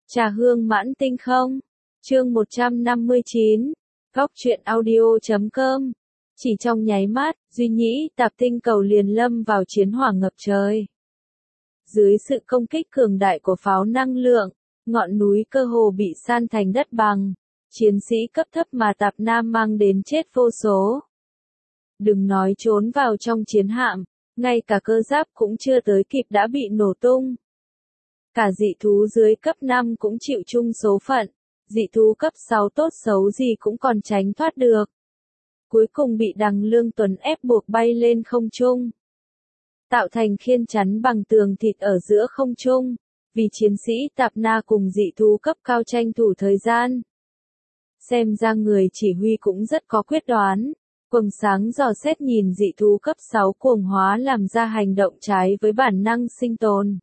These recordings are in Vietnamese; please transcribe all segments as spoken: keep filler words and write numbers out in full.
Trà hương mãn tinh không? Chương một trăm năm mươi chín. Góc truyện audio chấm com. Chỉ trong nháy mắt, Duy Nhĩ Tạp tinh cầu liền lâm vào chiến hỏa ngập trời. Dưới sự công kích cường đại của pháo năng lượng, ngọn núi cơ hồ bị san thành đất bằng. Chiến sĩ cấp thấp mà Tạp Nam mang đến chết vô số. Đừng nói trốn vào trong chiến hạm, ngay cả cơ giáp cũng chưa tới kịp đã bị nổ tung. Cả dị thú dưới cấp năm cũng chịu chung số phận, dị thú cấp sáu tốt xấu gì cũng còn tránh thoát được. Cuối cùng bị Đằng Lương Tuấn ép buộc bay lên không trung. Tạo thành khiên chắn bằng tường thịt ở giữa không trung, vì chiến sĩ Tạp Na cùng dị thú cấp cao tranh thủ thời gian. Xem ra người chỉ huy cũng rất có quyết đoán. Quầng sáng dò xét nhìn dị thú cấp sáu cuồng hóa làm ra hành động trái với bản năng sinh tồn.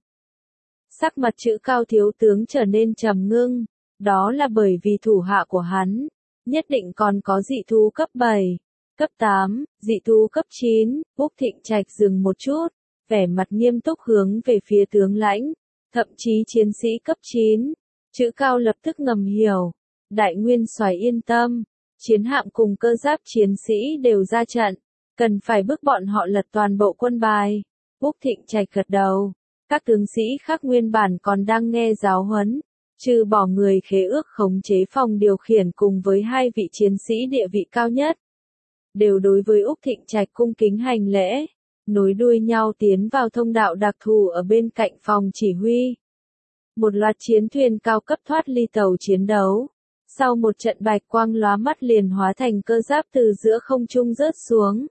Sắc mặt chữ Cao thiếu tướng trở nên trầm ngưng, đó là bởi vì thủ hạ của hắn, nhất định còn có dị thú cấp bảy, cấp tám, dị thú cấp chín, Úc Thịnh Trạch dừng một chút, vẻ mặt nghiêm túc hướng về phía tướng lãnh, thậm chí chiến sĩ cấp chín, chữ Cao lập tức ngầm hiểu, Đại Nguyên Soái yên tâm, chiến hạm cùng cơ giáp chiến sĩ đều ra trận, cần phải bức bọn họ lật toàn bộ quân bài. Úc Thịnh Trạch gật đầu. Các tướng sĩ khác nguyên bản còn đang nghe giáo huấn, trừ bỏ người khế ước khống chế phòng điều khiển cùng với hai vị chiến sĩ địa vị cao nhất. Đều đối với Úc Thịnh Trạch cung kính hành lễ, nối đuôi nhau tiến vào thông đạo đặc thù ở bên cạnh phòng chỉ huy. Một loạt chiến thuyền cao cấp thoát ly tàu chiến đấu. Sau một trận bạch quang lóa mắt liền hóa thành cơ giáp từ giữa không trung rớt xuống.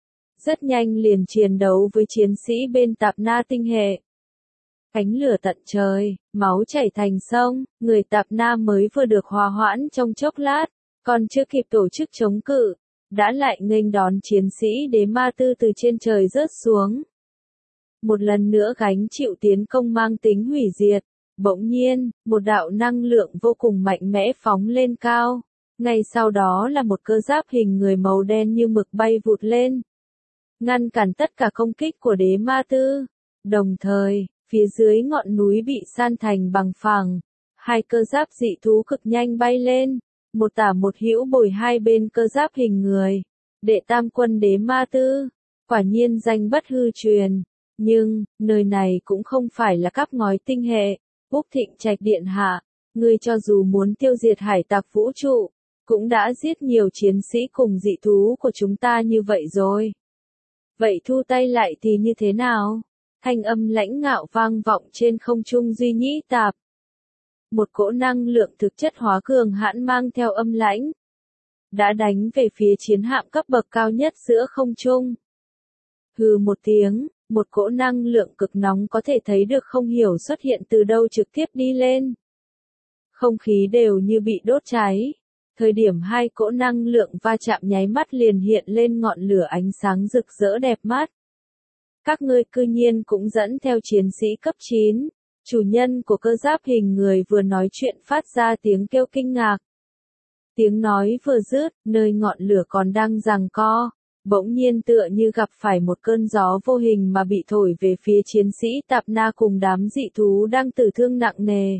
Rất nhanh liền chiến đấu với chiến sĩ bên Tạp Na tinh hệ. Ánh lửa tận trời, máu chảy thành sông, người Tạp Na mới vừa được hòa hoãn trong chốc lát, còn chưa kịp tổ chức chống cự, đã lại nghênh đón chiến sĩ Đế Ma Tư từ trên trời rớt xuống. Một lần nữa gánh chịu tiến công mang tính hủy diệt, bỗng nhiên, một đạo năng lượng vô cùng mạnh mẽ phóng lên cao, ngay sau đó là một cơ giáp hình người màu đen như mực bay vụt lên, ngăn cản tất cả công kích của Đế Ma Tư, đồng thời phía dưới ngọn núi bị san thành bằng phẳng, hai cơ giáp dị thú cực nhanh bay lên, một tả một hữu bồi hai bên cơ giáp hình người. Đệ tam quân Đế Ma Tư, quả nhiên danh bất hư truyền, nhưng nơi này cũng không phải là cắp ngói tinh hệ. Úc Thịnh Trạch điện hạ, ngươi cho dù muốn tiêu diệt hải tặc vũ trụ, cũng đã giết nhiều chiến sĩ cùng dị thú của chúng ta như vậy rồi. Vậy thu tay lại thì như thế nào? Thanh âm lãnh ngạo vang vọng trên không trung Duy Nhĩ Tạp. Một cỗ năng lượng thực chất hóa cường hãn mang theo âm lãnh, đã đánh về phía chiến hạm cấp bậc cao nhất giữa không trung. Hừ một tiếng, một cỗ năng lượng cực nóng có thể thấy được không hiểu xuất hiện từ đâu trực tiếp đi lên. Không khí đều như bị đốt cháy. Thời điểm hai cỗ năng lượng va chạm nháy mắt liền hiện lên ngọn lửa ánh sáng rực rỡ đẹp mắt. Các ngươi cư nhiên cũng dẫn theo chiến sĩ cấp chín, chủ nhân của cơ giáp hình người vừa nói chuyện phát ra tiếng kêu kinh ngạc. Tiếng nói vừa dứt, nơi ngọn lửa còn đang giằng co, bỗng nhiên tựa như gặp phải một cơn gió vô hình mà bị thổi về phía chiến sĩ Tạp Na cùng đám dị thú đang tử thương nặng nề.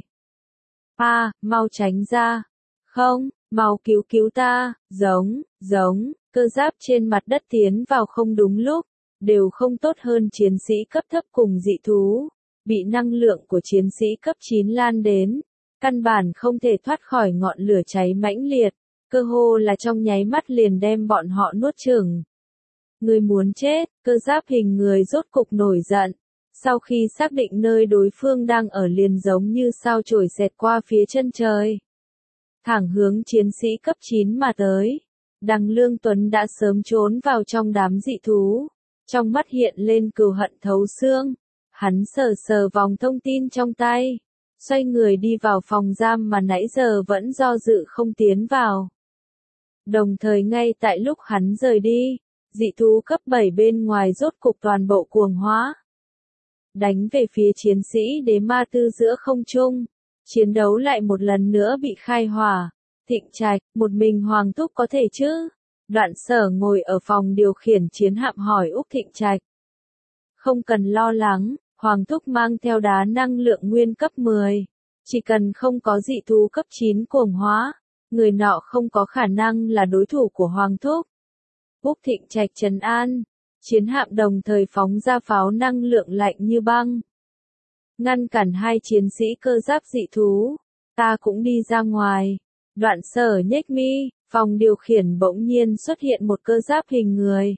A, mau tránh ra. Không, mau cứu cứu ta, giống, giống, cơ giáp trên mặt đất tiến vào không đúng lúc. Đều không tốt hơn chiến sĩ cấp thấp cùng dị thú, bị năng lượng của chiến sĩ cấp chín lan đến, căn bản không thể thoát khỏi ngọn lửa cháy mãnh liệt, cơ hồ là trong nháy mắt liền đem bọn họ nuốt chửng. Người muốn chết, cơ giáp hình người rốt cục nổi giận, sau khi xác định nơi đối phương đang ở liền giống như sao chổi xẹt qua phía chân trời. Thẳng hướng chiến sĩ cấp chín mà tới, Đằng Lương Tuấn đã sớm trốn vào trong đám dị thú. Trong mắt hiện lên cừu hận thấu xương, hắn sờ sờ vòng thông tin trong tay, xoay người đi vào phòng giam mà nãy giờ vẫn do dự không tiến vào. Đồng thời ngay tại lúc hắn rời đi, dị thú cấp bảy bên ngoài rốt cục toàn bộ cuồng hóa. Đánh về phía chiến sĩ Đế Ma Tư giữa không trung, chiến đấu lại một lần nữa bị khai hỏa. Thịnh Trạch, một mình Hoàng Thúc có thể chứ? Đoạn Sở ngồi ở phòng điều khiển chiến hạm hỏi Úc Thịnh Trạch. Không cần lo lắng, Hoàng Thúc mang theo đá năng lượng nguyên cấp mười. Chỉ cần không có dị thú cấp chín cuồng hóa, người nọ không có khả năng là đối thủ của Hoàng Thúc. Úc Thịnh Trạch trấn an, chiến hạm đồng thời phóng ra pháo năng lượng lạnh như băng. Ngăn cản hai chiến sĩ cơ giáp dị thú, ta cũng đi ra ngoài. Đoạn Sở nhếch mi, phòng điều khiển bỗng nhiên xuất hiện một cơ giáp hình người.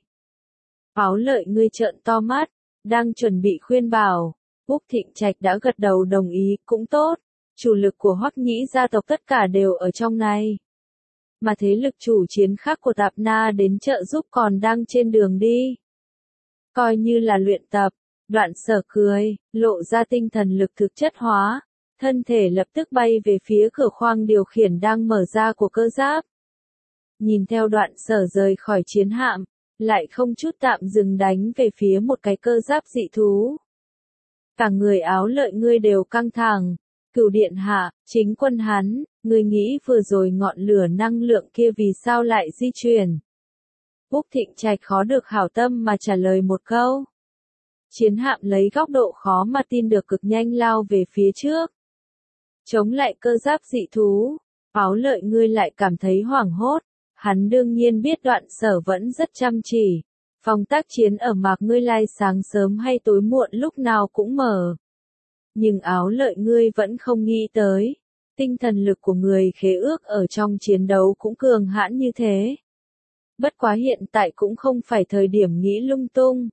Áo Lợi ngươi trợn to mắt, đang chuẩn bị khuyên bảo. Úc Thịnh Trạch đã gật đầu đồng ý, cũng tốt. Chủ lực của Hoắc Nhĩ gia tộc tất cả đều ở trong này. Mà thế lực chủ chiến khác của Tạp Na đến trợ giúp còn đang trên đường đi. Coi như là luyện tập. Đoạn Sở cười, lộ ra tinh thần lực thực chất hóa. Thân thể lập tức bay về phía cửa khoang điều khiển đang mở ra của cơ giáp. Nhìn theo Đoạn Sở rời khỏi chiến hạm, lại không chút tạm dừng đánh về phía một cái cơ giáp dị thú. Cả người Áo Lợi ngươi đều căng thẳng. Cửu điện hạ, chính quân hắn, ngươi nghĩ vừa rồi ngọn lửa năng lượng kia vì sao lại di chuyển? Úc Thịnh Trạch khó được hảo tâm mà trả lời một câu. Chiến hạm lấy góc độ khó mà tin được cực nhanh lao về phía trước. Chống lại cơ giáp dị thú, Áo Lợi ngươi lại cảm thấy hoảng hốt. Hắn đương nhiên biết Đoạn Sở vẫn rất chăm chỉ. Phòng tác chiến ở Mạc Ngươi Lai sáng sớm hay tối muộn lúc nào cũng mở. Nhưng Áo Lợi ngươi vẫn không nghĩ tới. Tinh thần lực của người khế ước ở trong chiến đấu cũng cường hãn như thế. Bất quá hiện tại cũng không phải thời điểm nghĩ lung tung.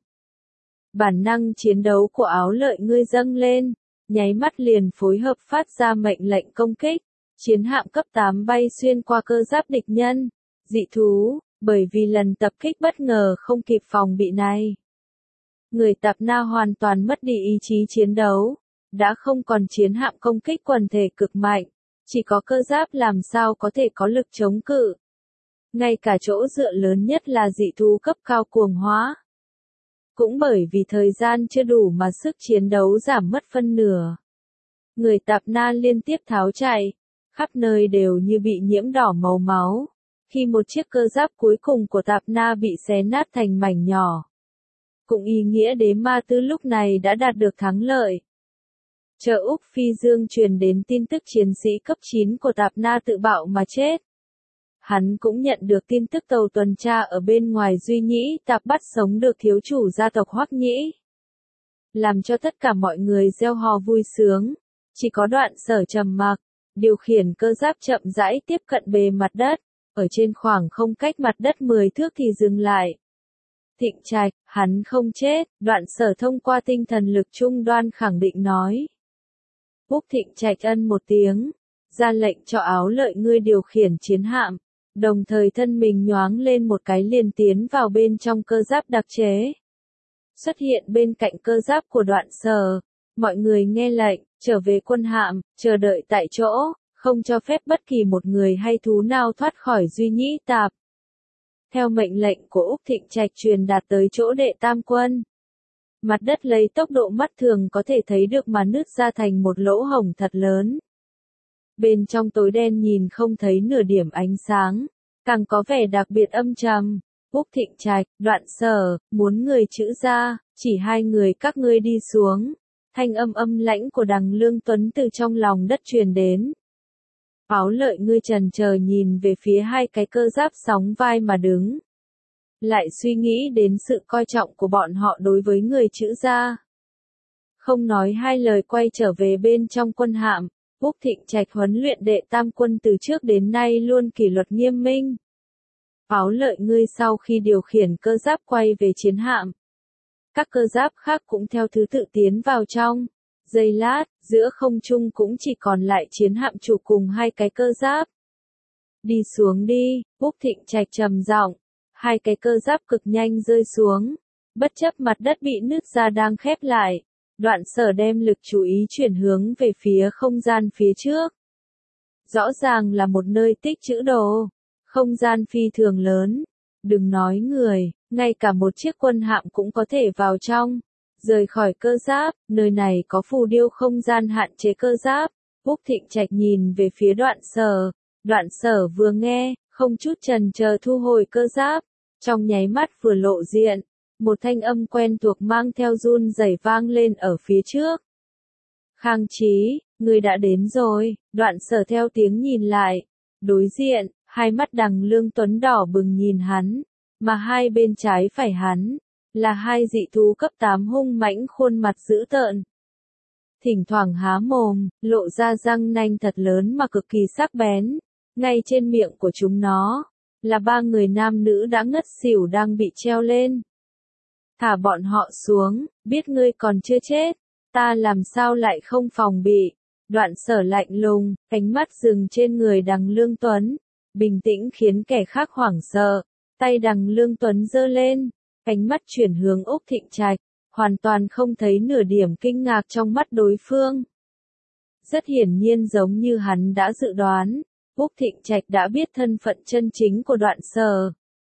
Bản năng chiến đấu của Áo Lợi ngươi dâng lên, nháy mắt liền phối hợp phát ra mệnh lệnh công kích. Chiến hạm cấp tám bay xuyên qua cơ giáp địch nhân. Dị thú, bởi vì lần tập kích bất ngờ không kịp phòng bị này. Người Tạp Na hoàn toàn mất đi ý chí chiến đấu. Đã không còn chiến hạm công kích quần thể cực mạnh, chỉ có cơ giáp làm sao có thể có lực chống cự. Ngay cả chỗ dựa lớn nhất là dị thú cấp cao cuồng hóa. Cũng bởi vì thời gian chưa đủ mà sức chiến đấu giảm mất phân nửa. Người Tạp Na liên tiếp tháo chạy, khắp nơi đều như bị nhiễm đỏ màu máu. Khi một chiếc cơ giáp cuối cùng của Tạp Na bị xé nát thành mảnh nhỏ. Cũng ý nghĩa Đế Ma Tư lúc này đã đạt được thắng lợi. Chờ Úc Phi Dương truyền đến tin tức chiến sĩ cấp chín của Tạp Na tự bạo mà chết. Hắn cũng nhận được tin tức tàu tuần tra ở bên ngoài Duy Nhĩ Tạp bắt sống được thiếu chủ gia tộc Hoắc Nhĩ. Làm cho tất cả mọi người reo hò vui sướng. Chỉ có Đoạn Sở trầm mặc, điều khiển cơ giáp chậm rãi tiếp cận bề mặt đất. Ở trên khoảng không cách mặt đất mười thước thì dừng lại. Thịnh Trạch, hắn không chết, Đoạn Sở thông qua tinh thần lực trung đoan khẳng định nói. Úc Thịnh Trạch ân một tiếng, ra lệnh cho Áo Lợi ngươi điều khiển chiến hạm, đồng thời thân mình nhoáng lên một cái liền tiến vào bên trong cơ giáp đặc chế. Xuất hiện bên cạnh cơ giáp của Đoạn Sở, mọi người nghe lệnh, trở về quân hạm, chờ đợi tại chỗ, không cho phép bất kỳ một người hay thú nào thoát khỏi Duy Nhĩ Tạp. Theo mệnh lệnh của Úc Thịnh Trạch truyền đạt tới chỗ đệ tam quân. Mặt đất lấy tốc độ mắt thường có thể thấy được mà nứt ra thành một lỗ hổng thật lớn. Bên trong tối đen nhìn không thấy nửa điểm ánh sáng, càng có vẻ đặc biệt âm trầm. Úc Thịnh Trạch, Đoạn Sở, muốn người chữ ra, chỉ hai người các ngươi đi xuống. Thanh âm âm lãnh của Đằng Lương Tuấn từ trong lòng đất truyền đến. Áo Lợi ngươi trần chờ nhìn về phía hai cái cơ giáp sóng vai mà đứng. Lại suy nghĩ đến sự coi trọng của bọn họ đối với người chữ gia. Không nói hai lời quay trở về bên trong quân hạm, Úc Thịnh Trạch huấn luyện đệ tam quân từ trước đến nay luôn kỷ luật nghiêm minh. Áo Lợi ngươi sau khi điều khiển cơ giáp quay về chiến hạm. Các cơ giáp khác cũng theo thứ tự tiến vào trong. Giây lát, giữa không trung cũng chỉ còn lại chiến hạm chủ cùng hai cái cơ giáp. Đi xuống đi, Úc Thịnh Trạch trầm giọng. Hai cái cơ giáp cực nhanh rơi xuống. Bất chấp mặt đất bị nứt ra đang khép lại. Đoạn Sở đem lực chú ý chuyển hướng về phía không gian phía trước. Rõ ràng là một nơi tích trữ đồ. Không gian phi thường lớn. Đừng nói người, ngay cả một chiếc quân hạm cũng có thể vào trong. Rời khỏi cơ giáp, nơi này có phù điêu không gian hạn chế cơ giáp. Úc Thịnh Trạch nhìn về phía Đoạn Sở. Đoạn Sở vừa nghe, không chút chần chờ thu hồi cơ giáp. Trong nháy mắt vừa lộ diện, một thanh âm quen thuộc mang theo run rẩy vang lên ở phía trước. Khang Chí, Ngươi đã đến rồi, Đoạn Sở theo tiếng nhìn lại. Đối diện, hai mắt Đằng Lương Tuấn đỏ bừng nhìn hắn, mà hai bên trái phải hắn, là hai dị thú cấp tám hung mãnh khuôn mặt dữ tợn. Thỉnh thoảng há mồm, lộ ra răng nanh thật lớn mà cực kỳ sắc bén. Ngay trên miệng của chúng nó, là ba người nam nữ đã ngất xỉu đang bị treo lên. Thả bọn họ xuống, biết ngươi còn chưa chết, ta làm sao lại không phòng bị. Đoạn Sở lạnh lùng, ánh mắt dừng trên người Đằng Lương Tuấn, bình tĩnh khiến kẻ khác hoảng sợ. Tay Đằng Lương Tuấn giơ lên, ánh mắt chuyển hướng Úc Thịnh Trạch, hoàn toàn không thấy nửa điểm kinh ngạc trong mắt đối phương. Rất hiển nhiên giống như hắn đã dự đoán, Úc Thịnh Trạch đã biết thân phận chân chính của Đoạn Sở.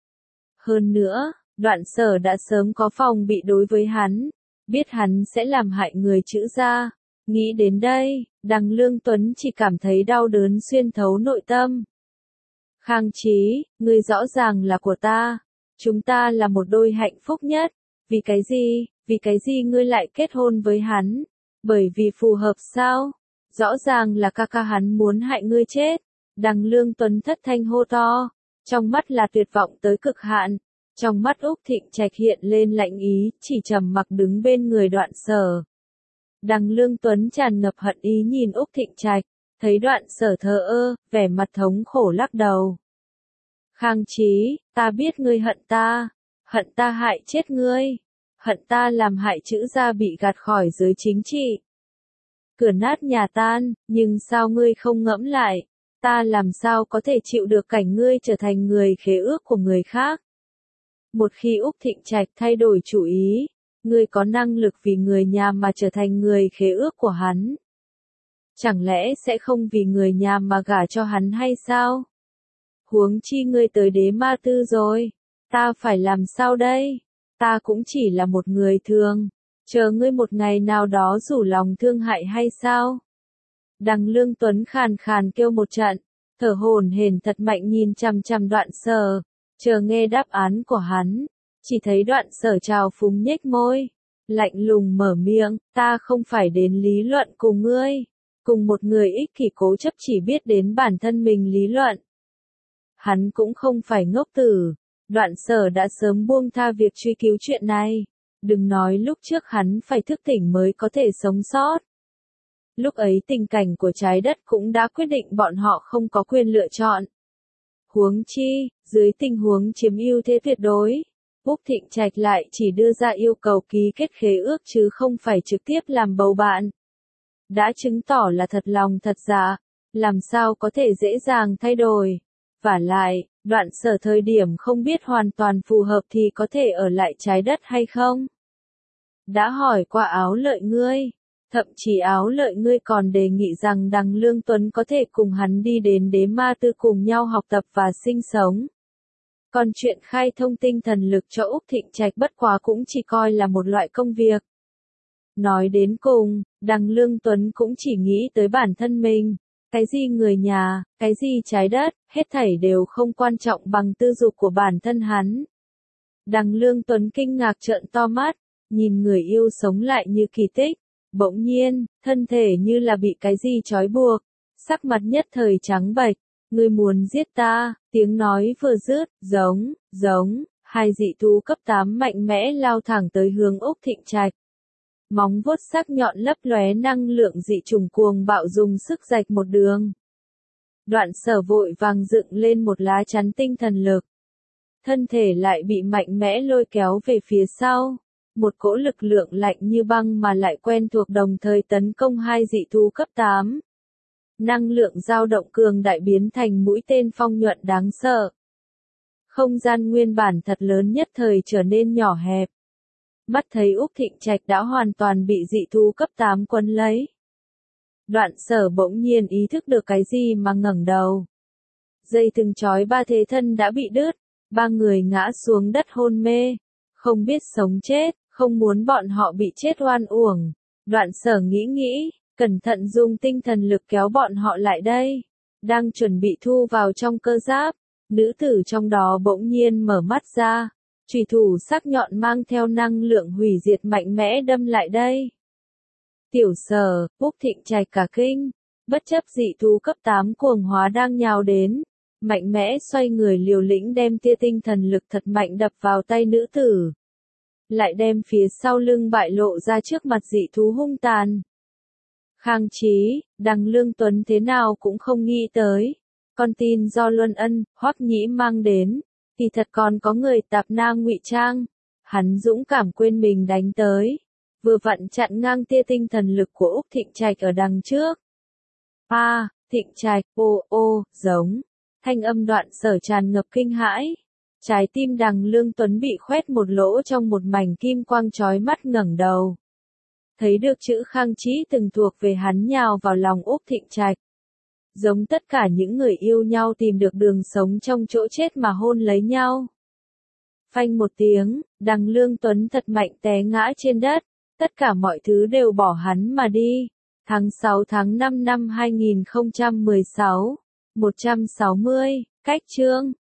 Hơn nữa, Đoạn Sở đã sớm có phòng bị đối với hắn, biết hắn sẽ làm hại người Chữ gia. Nghĩ đến đây, Đằng Lương Tuấn chỉ cảm thấy đau đớn xuyên thấu nội tâm. Khang Chí, ngươi rõ ràng là của ta. Chúng ta là một đôi hạnh phúc nhất. Vì cái gì, vì cái gì ngươi lại kết hôn với hắn? Bởi vì phù hợp sao? Rõ ràng là ca ca hắn muốn hại ngươi chết. Đằng Lương Tuấn thất thanh hô to. Trong mắt là tuyệt vọng tới cực hạn. Trong mắt Úc Thịnh Trạch hiện lên lạnh ý, chỉ trầm mặc đứng bên người Đoạn Sở. Đằng Lương Tuấn tràn ngập hận ý nhìn Úc Thịnh Trạch, thấy Đoạn Sở thờ ơ, vẻ mặt thống khổ lắc đầu. Khang Chí, ta biết ngươi hận ta, hận ta hại chết ngươi, hận ta làm hại Chữ gia bị gạt khỏi giới chính trị. Cửa nát nhà tan, nhưng sao ngươi không ngẫm lại, ta làm sao có thể chịu được cảnh ngươi trở thành người khế ước của người khác. Một khi Úc Thịnh Trạch thay đổi chủ ý, ngươi có năng lực vì người nhà mà trở thành người khế ước của hắn. Chẳng lẽ sẽ không vì người nhà mà gả cho hắn hay sao? Huống chi ngươi tới Đế Ma Tư rồi, ta phải làm sao đây? Ta cũng chỉ là một người thường, chờ ngươi một ngày nào đó rủ lòng thương hại hay sao? Đằng Lương Tuấn khàn khàn kêu một trận, thở hổn hển thật mạnh nhìn chằm chằm Đoạn Sở, chờ nghe đáp án của hắn. Chỉ thấy Đoạn Sở trào phúng nhếch môi, lạnh lùng mở miệng, ta không phải đến lý luận cùng ngươi, cùng một người ích kỷ cố chấp chỉ biết đến bản thân mình lý luận. Hắn cũng không phải ngốc tử, Đoạn Sở đã sớm buông tha việc truy cứu chuyện này, đừng nói lúc trước hắn phải thức tỉnh mới có thể sống sót. Lúc ấy tình cảnh của trái đất cũng đã quyết định bọn họ không có quyền lựa chọn. Huống chi, dưới tình huống chiếm ưu thế tuyệt đối, Úc Thịnh Trạch lại chỉ đưa ra yêu cầu ký kết khế ước chứ không phải trực tiếp làm bầu bạn. Đã chứng tỏ là thật lòng thật dạ, làm sao có thể dễ dàng thay đổi. Vả lại, Đoạn Sở thời điểm không biết hoàn toàn phù hợp thì có thể ở lại trái đất hay không? Đã hỏi qua Áo Lợi ngươi, thậm chí Áo Lợi ngươi còn đề nghị rằng Đằng Lương Tuấn có thể cùng hắn đi đến Đế Ma Tư cùng nhau học tập và sinh sống. Còn chuyện khai thông tinh thần lực cho Úc Thịnh Trạch bất quá cũng chỉ coi là một loại công việc. Nói đến cùng, Đằng Lương Tuấn cũng chỉ nghĩ tới bản thân mình. Cái gì người nhà, cái gì trái đất, hết thảy đều không quan trọng bằng tư dục của bản thân hắn. Đằng Lương Tuấn kinh ngạc trợn to mắt, nhìn người yêu sống lại như kỳ tích. Bỗng nhiên, thân thể như là bị cái gì trói buộc, sắc mặt nhất thời trắng bệch. Ngươi muốn giết ta, tiếng nói vừa dứt, giống, giống, hai dị thú cấp tám mạnh mẽ lao thẳng tới hướng Úc Thịnh Trạch. Móng vuốt sắc nhọn lấp lóe năng lượng dị trùng cuồng bạo dùng sức rạch một đường. Đoạn Sở vội vàng dựng lên một lá chắn tinh thần lực. Thân thể lại bị mạnh mẽ lôi kéo về phía sau. Một cỗ lực lượng lạnh như băng mà lại quen thuộc đồng thời tấn công hai dị thú cấp tám. Năng lượng dao động cường đại biến thành mũi tên phong nhuận đáng sợ. Không gian nguyên bản thật lớn nhất thời trở nên nhỏ hẹp. Mắt thấy Úc Thịnh Trạch đã hoàn toàn bị dị thú cấp tám quấn lấy. Đoạn Sở bỗng nhiên ý thức được cái gì mà ngẩng đầu. Dây thừng trói ba thế thân đã bị đứt, ba người ngã xuống đất hôn mê, không biết sống chết, không muốn bọn họ bị chết oan uổng. Đoạn Sở nghĩ nghĩ, cẩn thận dùng tinh thần lực kéo bọn họ lại đây. Đang chuẩn bị thu vào trong cơ giáp, nữ tử trong đó bỗng nhiên mở mắt ra. Chùy thủ sắc nhọn mang theo năng lượng hủy diệt mạnh mẽ đâm lại đây. Tiểu Sở, Úc Thịnh Trạch cả kinh, bất chấp dị thú cấp tám cuồng hóa đang nhào đến, mạnh mẽ xoay người liều lĩnh đem tia tinh thần lực thật mạnh đập vào tay nữ tử. Lại đem phía sau lưng bại lộ ra trước mặt dị thú hung tàn. Khang Chí, Đằng Lương Tuấn thế nào cũng không nghĩ tới. Con tin do Luân Ân, Hoắc Nhĩ mang đến, thì thật còn có người tạp na ngụy trang. Hắn dũng cảm quên mình đánh tới. Vừa vặn chặn ngang tia tinh thần lực của Úc Thịnh Trạch ở đằng trước. A, à, Thịnh Trạch, ô ô, giống. Thanh âm đoạn Sở tràn ngập kinh hãi. Trái tim Đằng Lương Tuấn bị khoét một lỗ trong một mảnh kim quang chói mắt ngẩng đầu. Thấy được chữ Khang Chí từng thuộc về hắn nhào vào lòng Úc Thịnh Trạch. Giống tất cả những người yêu nhau tìm được đường sống trong chỗ chết mà hôn lấy nhau. Phanh một tiếng, Đằng Lương Tuấn thật mạnh té ngã trên đất. Tất cả mọi thứ đều bỏ hắn mà đi. Tháng sáu tháng năm năm hai nghìn không trăm mười sáu, một trăm sáu mươi, cách chương.